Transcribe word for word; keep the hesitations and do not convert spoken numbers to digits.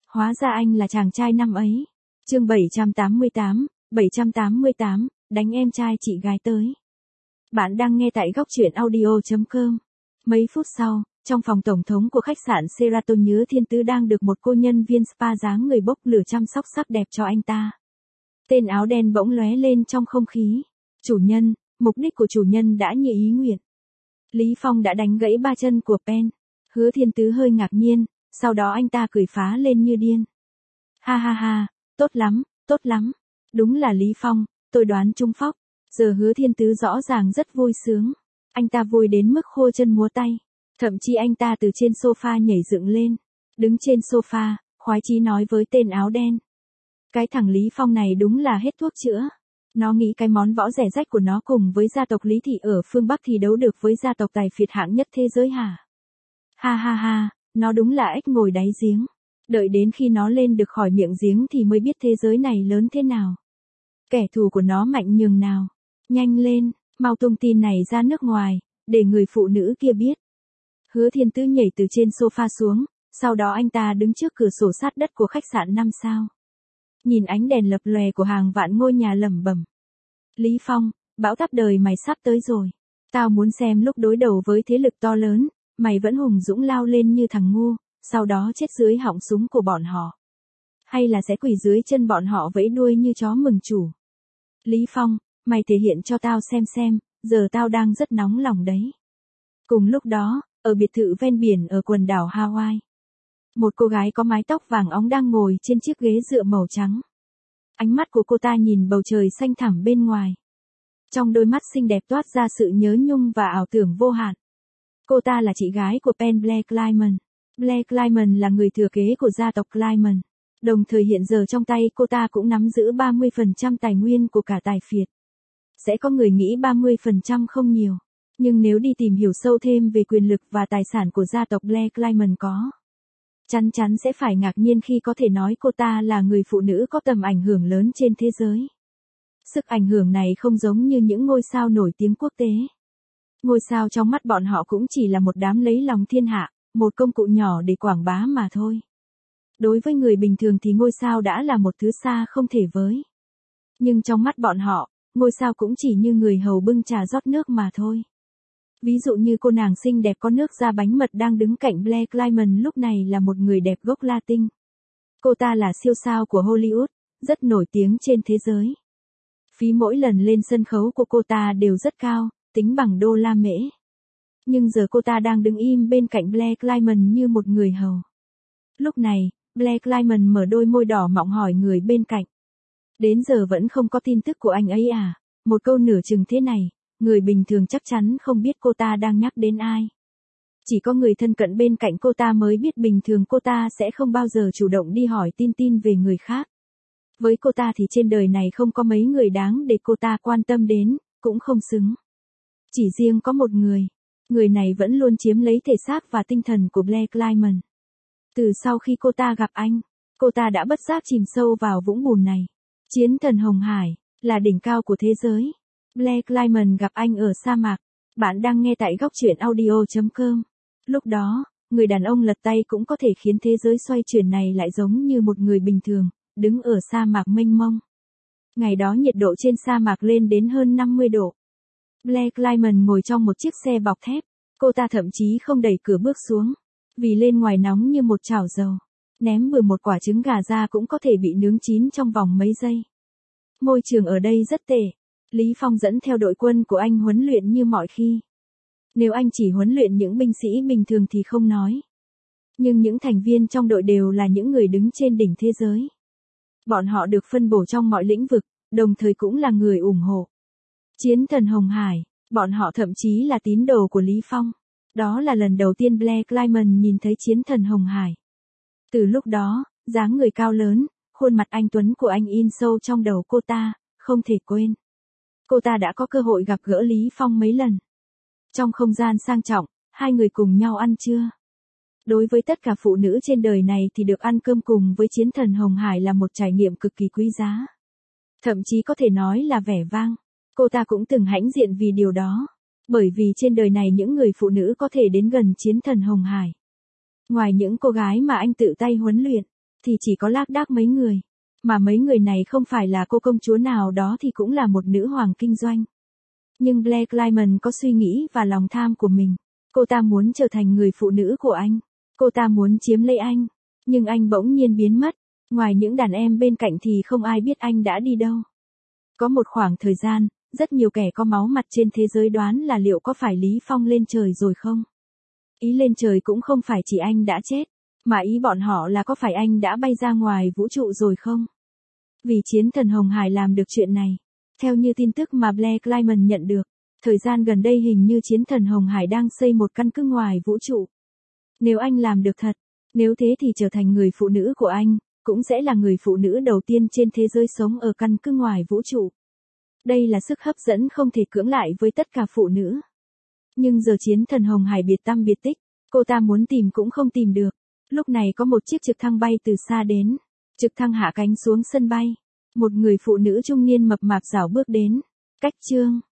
Hóa ra anh là chàng trai năm ấy. Chương bảy trăm tám mươi tám, bảy trăm tám mươi tám, đánh em trai chị gái tới. Bạn đang nghe tại góc truyện audio chấm com. Mấy phút sau, trong phòng tổng thống của khách sạn Sheraton, Nhớ Thiên Tứ đang được một cô nhân viên spa dáng người bốc lửa chăm sóc sắc đẹp cho anh ta. Tên áo đen bỗng lóe lên trong không khí. Chủ nhân, mục đích của chủ nhân đã như ý nguyện. Lý Phong đã đánh gãy ba chân của Pen. Hứa Thiên Tứ hơi ngạc nhiên, sau đó anh ta cười phá lên như điên. Ha ha ha, tốt lắm, tốt lắm. Đúng là Lý Phong, tôi đoán trúng phóc. Giờ Hứa Thiên Tứ rõ ràng rất vui sướng. Anh ta vui đến mức khô chân múa tay. Thậm chí anh ta từ trên sofa nhảy dựng lên. Đứng trên sofa, khoái chí nói với tên áo đen. Cái thằng Lý Phong này đúng là hết thuốc chữa. Nó nghĩ cái món võ rẻ rách của nó cùng với gia tộc Lý Thị ở phương Bắc thì đấu được với gia tộc tài phiệt hạng nhất thế giới hả? Ha ha ha, nó đúng là ếch ngồi đáy giếng. Đợi đến khi nó lên được khỏi miệng giếng thì mới biết thế giới này lớn thế nào. Kẻ thù của nó mạnh nhường nào. Nhanh lên, mau tung tin này ra nước ngoài, để người phụ nữ kia biết. Hứa Thiên Tứ nhảy từ trên sofa xuống, sau đó anh ta đứng trước cửa sổ sát đất của khách sạn năm sao. Nhìn ánh đèn lập lòe của hàng vạn ngôi nhà lẩm bẩm. Lý Phong, bão táp đời mày sắp tới rồi. Tao muốn xem lúc đối đầu với thế lực to lớn, mày vẫn hùng dũng lao lên như thằng ngu, sau đó chết dưới họng súng của bọn họ. Hay là sẽ quỳ dưới chân bọn họ vẫy đuôi như chó mừng chủ. Lý Phong, mày thể hiện cho tao xem xem, giờ tao đang rất nóng lòng đấy. Cùng lúc đó, ở biệt thự ven biển ở quần đảo Hawaii, một cô gái có mái tóc vàng óng đang ngồi trên chiếc ghế dựa màu trắng. Ánh mắt của cô ta nhìn bầu trời xanh thẳm bên ngoài. Trong đôi mắt xinh đẹp toát ra sự nhớ nhung và ảo tưởng vô hạn. Cô ta là chị gái của Pen Blair Clyman. Blair Clyman là người thừa kế của gia tộc Clyman. Đồng thời hiện giờ trong tay cô ta cũng nắm giữ ba mươi phần trăm tài nguyên của cả tài phiệt. Sẽ có người nghĩ ba mươi phần trăm không nhiều. Nhưng nếu đi tìm hiểu sâu thêm về quyền lực và tài sản của gia tộc Blair Clyman có, chắn chắn sẽ phải ngạc nhiên khi có thể nói cô ta là người phụ nữ có tầm ảnh hưởng lớn trên thế giới. Sức ảnh hưởng này không giống như những ngôi sao nổi tiếng quốc tế. Ngôi sao trong mắt bọn họ cũng chỉ là một đám lấy lòng thiên hạ, một công cụ nhỏ để quảng bá mà thôi. Đối với người bình thường thì ngôi sao đã là một thứ xa không thể với. Nhưng trong mắt bọn họ, ngôi sao cũng chỉ như người hầu bưng trà rót nước mà thôi. Ví dụ như cô nàng xinh đẹp có nước da bánh mật đang đứng cạnh Blair Clyman lúc này là một người đẹp gốc Latin. Cô ta là siêu sao của Hollywood, rất nổi tiếng trên thế giới. Phí mỗi lần lên sân khấu của cô ta đều rất cao, tính bằng đô la Mỹ. Nhưng giờ cô ta đang đứng im bên cạnh Blair Clyman như một người hầu. Lúc này, Blair Clyman mở đôi môi đỏ mọng hỏi người bên cạnh. Đến giờ vẫn không có tin tức của anh ấy à? Một câu nửa chừng thế này, người bình thường chắc chắn không biết cô ta đang nhắc đến ai. Chỉ có người thân cận bên cạnh cô ta mới biết bình thường cô ta sẽ không bao giờ chủ động đi hỏi tin tin về người khác. Với cô ta thì trên đời này không có mấy người đáng để cô ta quan tâm đến, cũng không xứng. Chỉ riêng có một người, người này vẫn luôn chiếm lấy thể xác và tinh thần của Blair Clyman. Từ sau khi cô ta gặp anh, cô ta đã bất giác chìm sâu vào vũng bùn này. Chiến thần Hồng Hải, là đỉnh cao của thế giới. Blair Clyman gặp anh ở sa mạc. Bạn đang nghe tại góc truyện audio chấm com. Lúc đó, người đàn ông lật tay cũng có thể khiến thế giới xoay chuyển này lại giống như một người bình thường, đứng ở sa mạc mênh mông. Ngày đó nhiệt độ trên sa mạc lên đến hơn năm mươi độ. Blair Clyman ngồi trong một chiếc xe bọc thép. Cô ta thậm chí không đẩy cửa bước xuống. Vì lên ngoài nóng như một chảo dầu. Ném bừa một quả trứng gà ra cũng có thể bị nướng chín trong vòng mấy giây. Môi trường ở đây rất tệ. Lý Phong dẫn theo đội quân của anh huấn luyện như mọi khi. Nếu anh chỉ huấn luyện những binh sĩ bình thường thì không nói. Nhưng những thành viên trong đội đều là những người đứng trên đỉnh thế giới. Bọn họ được phân bổ trong mọi lĩnh vực, đồng thời cũng là người ủng hộ. Chiến thần Hồng Hải, bọn họ thậm chí là tín đồ của Lý Phong. Đó là lần đầu tiên Blair Clyman nhìn thấy chiến thần Hồng Hải. Từ lúc đó, dáng người cao lớn, khuôn mặt anh tuấn của anh in sâu trong đầu cô ta, không thể quên. Cô ta đã có cơ hội gặp gỡ Lý Phong mấy lần. Trong không gian sang trọng, hai người cùng nhau ăn trưa. Đối với tất cả phụ nữ trên đời này thì được ăn cơm cùng với chiến thần Hồng Hải là một trải nghiệm cực kỳ quý giá. Thậm chí có thể nói là vẻ vang. Cô ta cũng từng hãnh diện vì điều đó. Bởi vì trên đời này những người phụ nữ có thể đến gần chiến thần Hồng Hải. Ngoài những cô gái mà anh tự tay huấn luyện, thì chỉ có lác đác mấy người. Mà mấy người này không phải là cô công chúa nào đó thì cũng là một nữ hoàng kinh doanh. Nhưng Blair Clyman có suy nghĩ và lòng tham của mình. Cô ta muốn trở thành người phụ nữ của anh. Cô ta muốn chiếm lấy anh. Nhưng anh bỗng nhiên biến mất. Ngoài những đàn em bên cạnh thì không ai biết anh đã đi đâu. Có một khoảng thời gian, rất nhiều kẻ có máu mặt trên thế giới đoán là liệu có phải Lý Phong lên trời rồi không? Ý lên trời cũng không phải chỉ anh đã chết, mà ý bọn họ là có phải anh đã bay ra ngoài vũ trụ rồi không? Vì chiến thần Hồng Hải làm được chuyện này. Theo như tin tức mà Blair Clyman nhận được, thời gian gần đây hình như chiến thần Hồng Hải đang xây một căn cứ ngoài vũ trụ. Nếu anh làm được thật, nếu thế thì trở thành người phụ nữ của anh, cũng sẽ là người phụ nữ đầu tiên trên thế giới sống ở căn cứ ngoài vũ trụ. Đây là sức hấp dẫn không thể cưỡng lại với tất cả phụ nữ. Nhưng giờ chiến thần Hồng Hải biệt tăm biệt tích, cô ta muốn tìm cũng không tìm được. Lúc này có một chiếc trực thăng bay từ xa đến. Trực thăng hạ cánh xuống sân bay. Một người phụ nữ trung niên mập mạp rảo bước đến. Cách chương